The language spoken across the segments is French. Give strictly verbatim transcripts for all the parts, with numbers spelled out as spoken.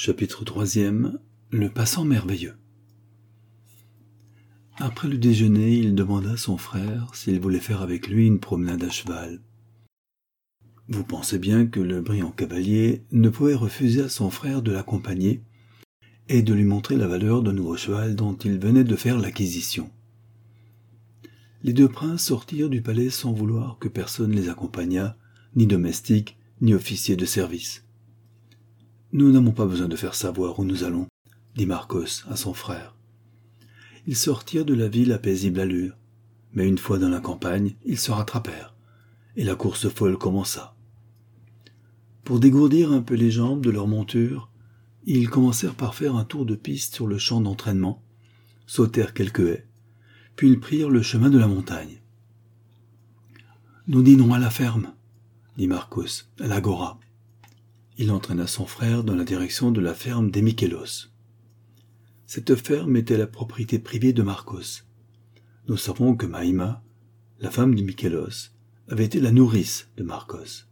Chapitre troisième. Le passant merveilleux. Après le déjeuner, il demanda à son frère s'il voulait faire avec lui une promenade à cheval. Vous pensez bien que le brillant cavalier ne pouvait refuser à son frère de l'accompagner et de lui montrer la valeur d'un nouveau cheval dont il venait de faire l'acquisition. Les deux princes sortirent du palais sans vouloir que personne les accompagnât, ni domestiques, ni officiers de service. « Nous n'avons pas besoin de faire savoir où nous allons, » dit Marcos à son frère. Ils sortirent de la ville à paisible allure, mais une fois dans la campagne, ils se rattrapèrent, et la course folle commença. Pour dégourdir un peu les jambes de leur monture, ils commencèrent par faire un tour de piste sur le champ d'entraînement, sautèrent quelques haies, puis ils prirent le chemin de la montagne. « Nous dînerons à la ferme, » dit Marcos, à l'agora. Il entraîna son frère dans la direction de la ferme des Michelos. Cette ferme était la propriété privée de Marcos. Nous savons que Maïma, la femme de Michelos, avait été la nourrice de Marcos.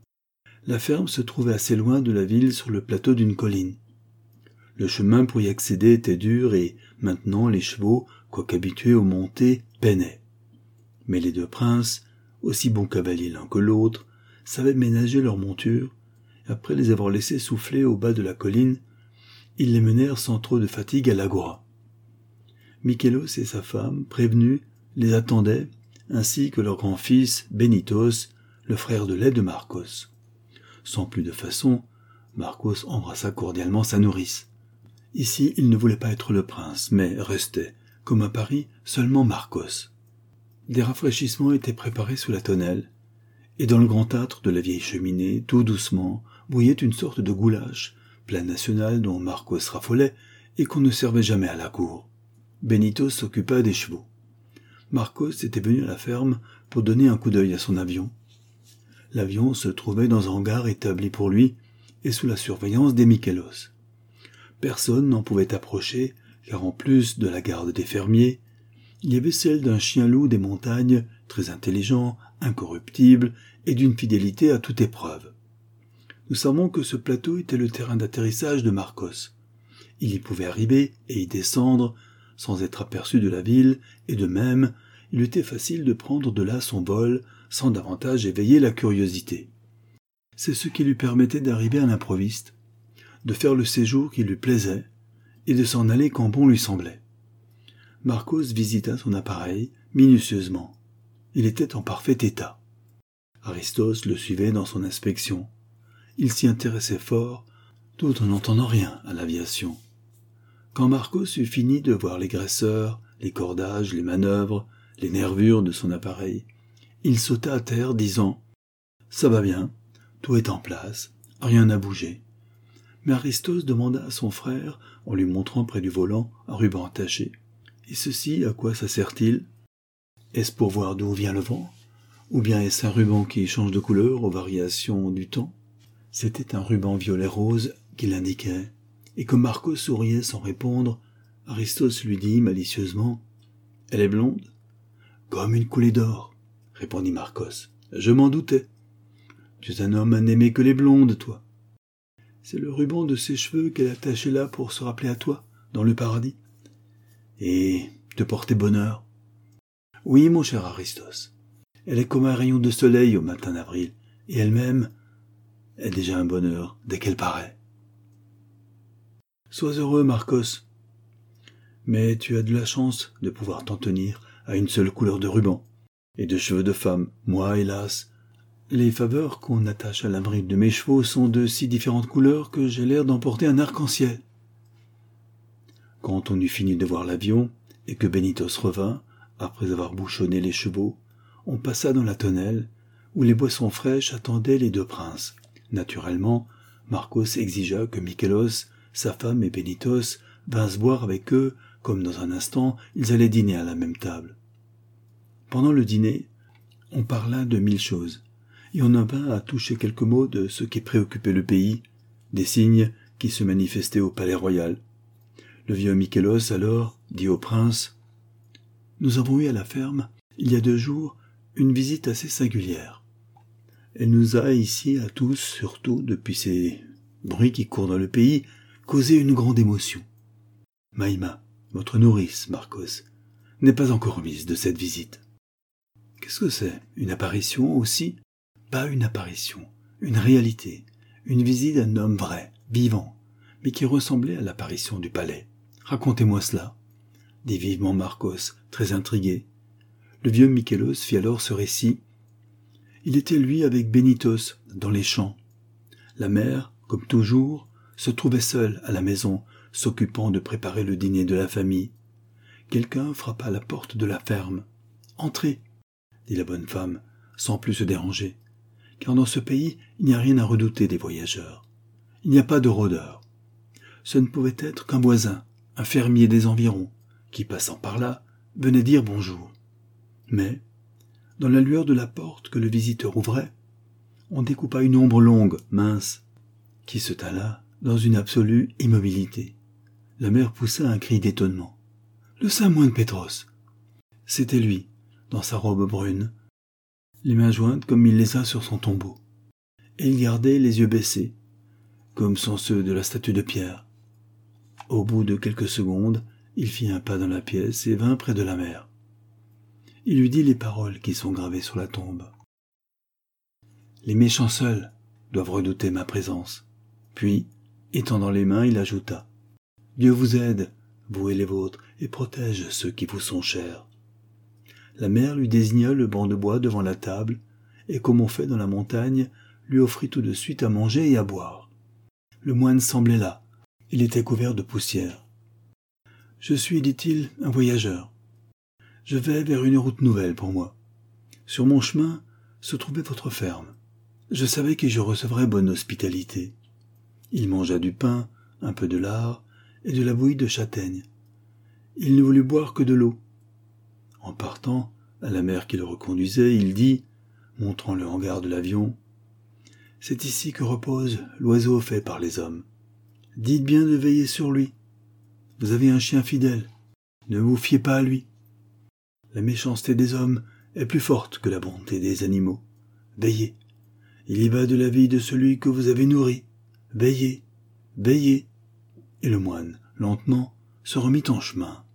La ferme se trouvait assez loin de la ville sur le plateau d'une colline. Le chemin pour y accéder était dur et, maintenant, les chevaux, quoique habitués aux montées, peinaient. Mais les deux princes, aussi bons cavaliers l'un que l'autre, savaient ménager leur monture. Après les avoir laissés souffler au bas de la colline, ils les menèrent sans trop de fatigue à l'agora. Michelos et sa femme, prévenus, les attendaient, ainsi que leur grand-fils, Benitos, le frère de lait de Marcos. Sans plus de façon, Marcos embrassa cordialement sa nourrice. Ici, il ne voulait pas être le prince, mais restait, comme à Paris, seulement Marcos. Des rafraîchissements étaient préparés sous la tonnelle, et dans le grand âtre de la vieille cheminée, tout doucement, bouillait une sorte de goulash, plat national dont Marcos raffolait et qu'on ne servait jamais à la cour. Benitos s'occupa des chevaux. Marcos était venu à la ferme pour donner un coup d'œil à son avion. L'avion se trouvait dans un hangar établi pour lui et sous la surveillance des Michelos. Personne n'en pouvait approcher, car en plus de la garde des fermiers, il y avait celle d'un chien-loup des montagnes, très intelligent, incorruptible et d'une fidélité à toute épreuve. Nous savons que ce plateau était le terrain d'atterrissage de Marcos. Il y pouvait arriver et y descendre sans être aperçu de la ville, et de même, il lui était facile de prendre de là son vol sans davantage éveiller la curiosité. C'est ce qui lui permettait d'arriver à l'improviste, de faire le séjour qui lui plaisait et de s'en aller quand bon lui semblait. Marcos visita son appareil minutieusement. Il était en parfait état. Aristos le suivait dans son inspection. Il s'y intéressait fort, tout en n'entendant rien à l'aviation. Quand Marcos eut fini de voir les graisseurs, les cordages, les manœuvres, les nervures de son appareil, il sauta à terre, disant « Ça va bien, tout est en place, rien n'a bougé. » Mais Aristos demanda à son frère, en lui montrant près du volant un ruban attaché « Et ceci, à quoi ça sert-il ? Est-ce pour voir d'où vient le vent ? Ou bien est-ce un ruban qui change de couleur aux variations du temps ?» C'était un ruban violet-rose qui l'indiquait, et comme Marcos souriait sans répondre, Aristos lui dit malicieusement « Elle est blonde ?»« Comme une coulée d'or, » répondit Marcos. « Je m'en doutais. Tu es un homme à n'aimer que les blondes, toi. C'est le ruban de ses cheveux qu'elle a attaché là pour se rappeler à toi, dans le paradis. Et te porter bonheur. Oui, mon cher Aristos, elle est comme un rayon de soleil au matin d'avril, et elle-même est déjà un bonheur dès qu'elle paraît. Sois heureux, Marcos. Mais tu as de la chance de pouvoir t'en tenir à une seule couleur de ruban et de cheveux de femme. Moi, hélas, les faveurs qu'on attache à la bride de mes chevaux sont de si différentes couleurs que j'ai l'air d'emporter un arc-en-ciel. Quand on eut fini de voir l'avion et que Benitos revint, après avoir bouchonné les chevaux, on passa dans la tonnelle où les boissons fraîches attendaient les deux princes. Naturellement, Marcos exigea que Michelos, sa femme et Benitos vinssent boire avec eux, comme dans un instant ils allaient dîner à la même table. Pendant le dîner, on parla de mille choses, et on en vint à toucher quelques mots de ce qui préoccupait le pays, des signes qui se manifestaient au palais royal. Le vieux Michelos alors dit au prince « Nous avons eu à la ferme, il y a deux jours, une visite assez singulière. Elle nous a ici à tous, surtout depuis ces bruits qui courent dans le pays, causé une grande émotion. Maïma, votre nourrice, Marcos, n'est pas encore remise de cette visite. Qu'est-ce que c'est? Une apparition aussi? Pas une apparition, une réalité, une visite d'un homme vrai, vivant, mais qui ressemblait à l'apparition du palais. Racontez-moi cela, dit vivement Marcos, très intrigué. Le vieux Michelos fit alors ce récit. Il était lui avec Benitos dans les champs. La mère, comme toujours, se trouvait seule à la maison, s'occupant de préparer le dîner de la famille. Quelqu'un frappa à la porte de la ferme. « Entrez !» dit la bonne femme, sans plus se déranger, car dans ce pays, il n'y a rien à redouter des voyageurs. Il n'y a pas de rôdeurs. Ce ne pouvait être qu'un voisin, un fermier des environs, qui, passant par là, venait dire bonjour. Mais, dans la lueur de la porte que le visiteur ouvrait, on découpa une ombre longue, mince, qui se tala dans une absolue immobilité. La mère poussa un cri d'étonnement. Le saint moine Pétros. C'était lui, dans sa robe brune, les mains jointes comme il les a sur son tombeau. Et il gardait les yeux baissés, comme sont ceux de la statue de pierre. Au bout de quelques secondes, il fit un pas dans la pièce et vint près de la mère. Il lui dit les paroles qui sont gravées sur la tombe. Les méchants seuls doivent redouter ma présence. Puis, étendant les mains, il ajouta. Dieu vous aide, vous et les vôtres, et protège ceux qui vous sont chers. La mère lui désigna le banc de bois devant la table, et comme on fait dans la montagne, lui offrit tout de suite à manger et à boire. Le moine semblait là. Il était couvert de poussière. « Je suis, dit-il, un voyageur. Je vais vers une route nouvelle pour moi. Sur mon chemin se trouvait votre ferme. Je savais que je recevrais bonne hospitalité. » Il mangea du pain, un peu de lard et de la bouillie de châtaigne. Il ne voulut boire que de l'eau. En partant, à la mère qui le reconduisait, il dit, montrant le hangar de l'avion, « C'est ici que repose l'oiseau fait par les hommes. Dites bien de veiller sur lui. Vous avez un chien fidèle. Ne vous fiez pas à lui. La méchanceté des hommes est plus forte que la bonté des animaux. Veillez. Il y va de la vie de celui que vous avez nourri. Veillez, veillez. » Et le moine, lentement, se remit en chemin.